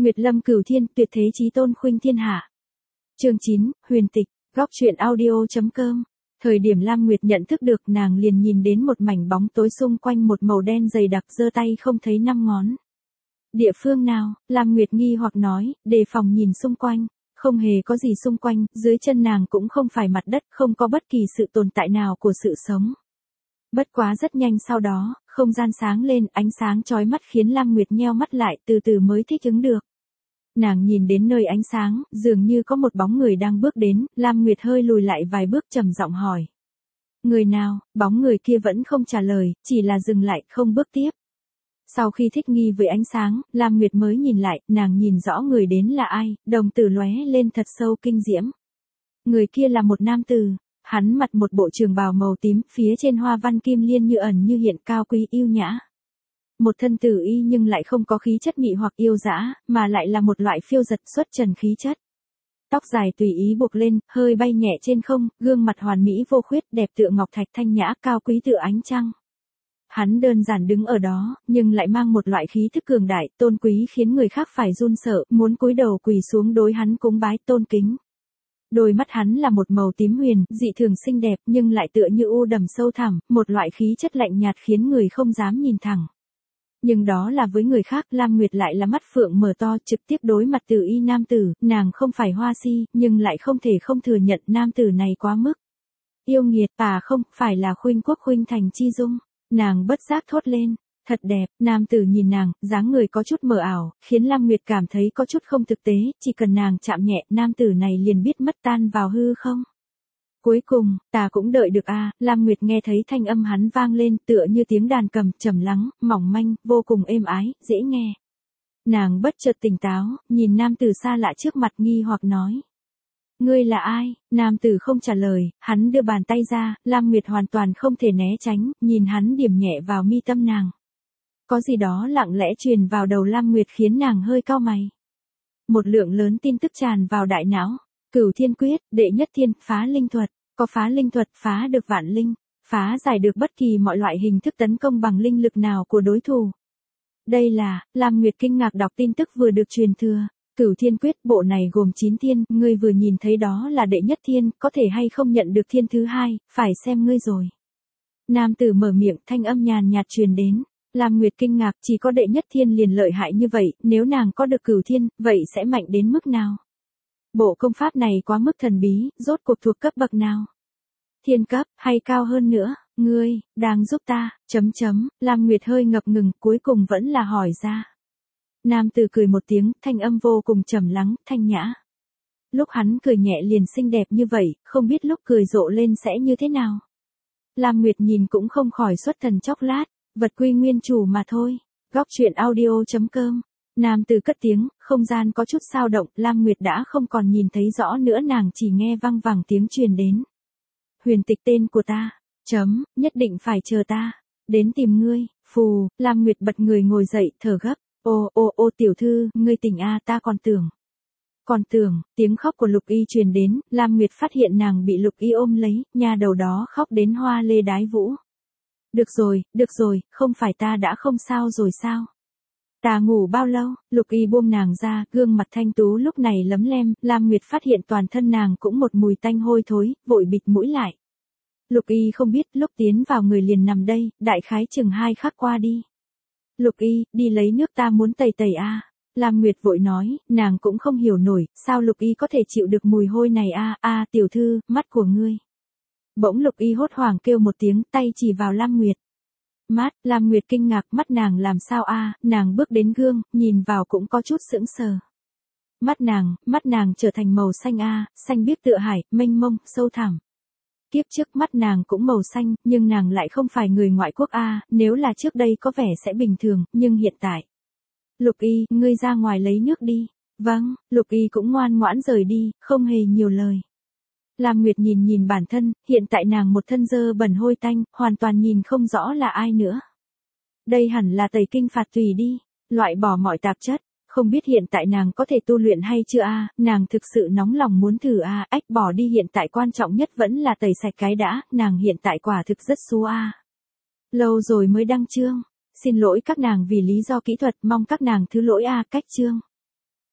Nguyệt Lâm Cửu Thiên, tuyệt thế chí tôn khuynh thiên hạ. Chương 9, huyền tịch, góc truyện audio.com. Thời điểm Lam Nguyệt nhận thức được, nàng liền nhìn đến một mảnh bóng tối xung quanh một màu đen dày đặc, giơ tay không thấy năm ngón. Địa phương nào? Lam Nguyệt nghi hoặc nói, đề phòng nhìn xung quanh. Không hề có gì xung quanh, dưới chân nàng cũng không phải mặt đất, không có bất kỳ sự tồn tại nào của sự sống. Bất quá rất nhanh sau đó, không gian sáng lên, ánh sáng chói mắt khiến Lam Nguyệt nheo mắt lại, từ từ mới thích ứng được. Nàng nhìn đến nơi ánh sáng, dường như có một bóng người đang bước đến, Lam Nguyệt hơi lùi lại vài bước trầm giọng hỏi. Người nào? Bóng người kia vẫn không trả lời, chỉ là dừng lại, không bước tiếp. Sau khi thích nghi với ánh sáng, Lam Nguyệt mới nhìn lại, nàng nhìn rõ người đến là ai, đồng tử lóe lên thật sâu kinh diễm. Người kia là một nam tử, hắn mặc một bộ trường bào màu tím, phía trên hoa văn kim liên như ẩn như hiện, cao quý yêu nhã. Một thân tử y nhưng lại không có khí chất mị hoặc yêu dã, mà lại là một loại phiêu giật xuất trần khí chất. Tóc dài tùy ý buộc lên, hơi bay nhẹ trên không, gương mặt hoàn mỹ vô khuyết, đẹp tựa ngọc thạch thanh nhã, cao quý tựa ánh trăng. Hắn đơn giản đứng ở đó, nhưng lại mang một loại khí thức cường đại, tôn quý khiến người khác phải run sợ, muốn cúi đầu quỳ xuống đối hắn cúng bái tôn kính. Đôi mắt hắn là một màu tím huyền, dị thường xinh đẹp, nhưng lại tựa như u đầm sâu thẳm, một loại khí chất lạnh nhạt khiến người không dám nhìn thẳng. Nhưng đó là với người khác, Lam Nguyệt lại là mắt phượng mở to, trực tiếp đối mặt tử y nam tử, nàng không phải hoa si, nhưng lại không thể không thừa nhận nam tử này quá mức yêu nghiệt, không, phải là Khuynh Quốc Khuynh Thành chi dung. Nàng bất giác thốt lên, thật đẹp. Nam tử nhìn nàng, dáng người có chút mờ ảo, khiến Lam Nguyệt cảm thấy có chút không thực tế, chỉ cần nàng chạm nhẹ, nam tử này liền biết mất tan vào hư không. Cuối cùng, ta cũng đợi được Lam Nguyệt nghe thấy thanh âm hắn vang lên, tựa như tiếng đàn cầm, trầm lắng, mỏng manh, vô cùng êm ái, dễ nghe. Nàng bất chợt tỉnh táo, nhìn nam tử xa lạ trước mặt nghi hoặc nói. Ngươi là ai? Nam tử không trả lời, hắn đưa bàn tay ra, Lam Nguyệt hoàn toàn không thể né tránh, nhìn hắn điểm nhẹ vào mi tâm nàng. Có gì đó lặng lẽ truyền vào đầu Lam Nguyệt khiến nàng hơi cau mày. Một lượng lớn tin tức tràn vào đại não. Cửu Thiên Quyết, đệ nhất thiên, phá linh thuật. Có phá linh thuật, phá được vạn linh, phá giải được bất kỳ mọi loại hình thức tấn công bằng linh lực nào của đối thủ. Đây là, Lam Nguyệt kinh ngạc đọc tin tức vừa được truyền thừa. Cửu Thiên Quyết, bộ này gồm 9 thiên, ngươi vừa nhìn thấy đó là đệ nhất thiên, có thể hay không nhận được thiên thứ hai, phải xem ngươi rồi. Nam tử mở miệng, thanh âm nhàn nhạt truyền đến. Lam Nguyệt kinh ngạc, chỉ có đệ nhất thiên liền lợi hại như vậy, nếu nàng có được cửu thiên, vậy sẽ mạnh đến mức nào? Bộ công pháp này quá mức thần bí, rốt cuộc thuộc cấp bậc nào? Thiên cấp, hay cao hơn nữa? Ngươi, đang giúp ta, Lam Nguyệt hơi ngập ngừng, cuối cùng vẫn là hỏi ra. Nam tử cười một tiếng, thanh âm vô cùng trầm lắng, thanh nhã. Lúc hắn cười nhẹ liền xinh đẹp như vậy, không biết lúc cười rộ lên sẽ như thế nào. Lam Nguyệt nhìn cũng không khỏi xuất thần chốc lát, vật quy nguyên chủ mà thôi. Góc truyện audio.com. Nam tử cất tiếng, không gian có chút dao động, Lam Nguyệt đã không còn nhìn thấy rõ nữa, nàng chỉ nghe văng vẳng tiếng truyền đến. Huyền tịch tên của ta, nhất định phải chờ ta, đến tìm ngươi, phù, Lam Nguyệt bật người ngồi dậy, thở gấp, ô tiểu thư, ngươi tỉnh ta còn tưởng, tiếng khóc của Lục Y truyền đến, Lam Nguyệt phát hiện nàng bị Lục Y ôm lấy, nha đầu đó khóc đến hoa lê đái vũ. Được rồi, không phải ta đã không sao rồi sao? Ta ngủ bao lâu? Lục Y buông nàng ra, gương mặt thanh tú lúc này lấm lem, Lam Nguyệt phát hiện toàn thân nàng cũng một mùi tanh hôi thối, vội bịt mũi lại. Lục Y không biết, lúc tiến vào người liền nằm đây, đại khái chừng 2 khắc qua đi. Lục Y, đi lấy nước, ta muốn tẩy Lam Nguyệt vội nói, nàng cũng không hiểu nổi, sao Lục Y có thể chịu được mùi hôi này tiểu thư, mắt của ngươi. Bỗng Lục Y hốt hoảng kêu một tiếng, tay chỉ vào Lam Nguyệt. Mắt, Lam Nguyệt kinh ngạc, mắt nàng làm sao nàng bước đến gương, nhìn vào cũng có chút sững sờ. Mắt nàng trở thành màu xanh xanh biếc tựa hải, mênh mông, sâu thẳm. Kiếp trước mắt nàng cũng màu xanh, nhưng nàng lại không phải người ngoại quốc nếu là trước đây có vẻ sẽ bình thường, nhưng hiện tại. Lục Y, ngươi ra ngoài lấy nước đi. Vâng, Lục Y cũng ngoan ngoãn rời đi, không hề nhiều lời. Lam Nguyệt nhìn bản thân, hiện tại nàng một thân dơ bẩn hôi tanh, hoàn toàn nhìn không rõ là ai nữa. Đây hẳn là tẩy kinh phạt tùy đi, loại bỏ mọi tạp chất, không biết hiện tại nàng có thể tu luyện hay chưa nàng thực sự nóng lòng muốn thử bỏ đi hiện tại quan trọng nhất vẫn là tẩy sạch cái đã, nàng hiện tại quả thực rất xú Lâu rồi mới đăng chương, xin lỗi các nàng vì lý do kỹ thuật, mong các nàng thứ lỗi cách chương.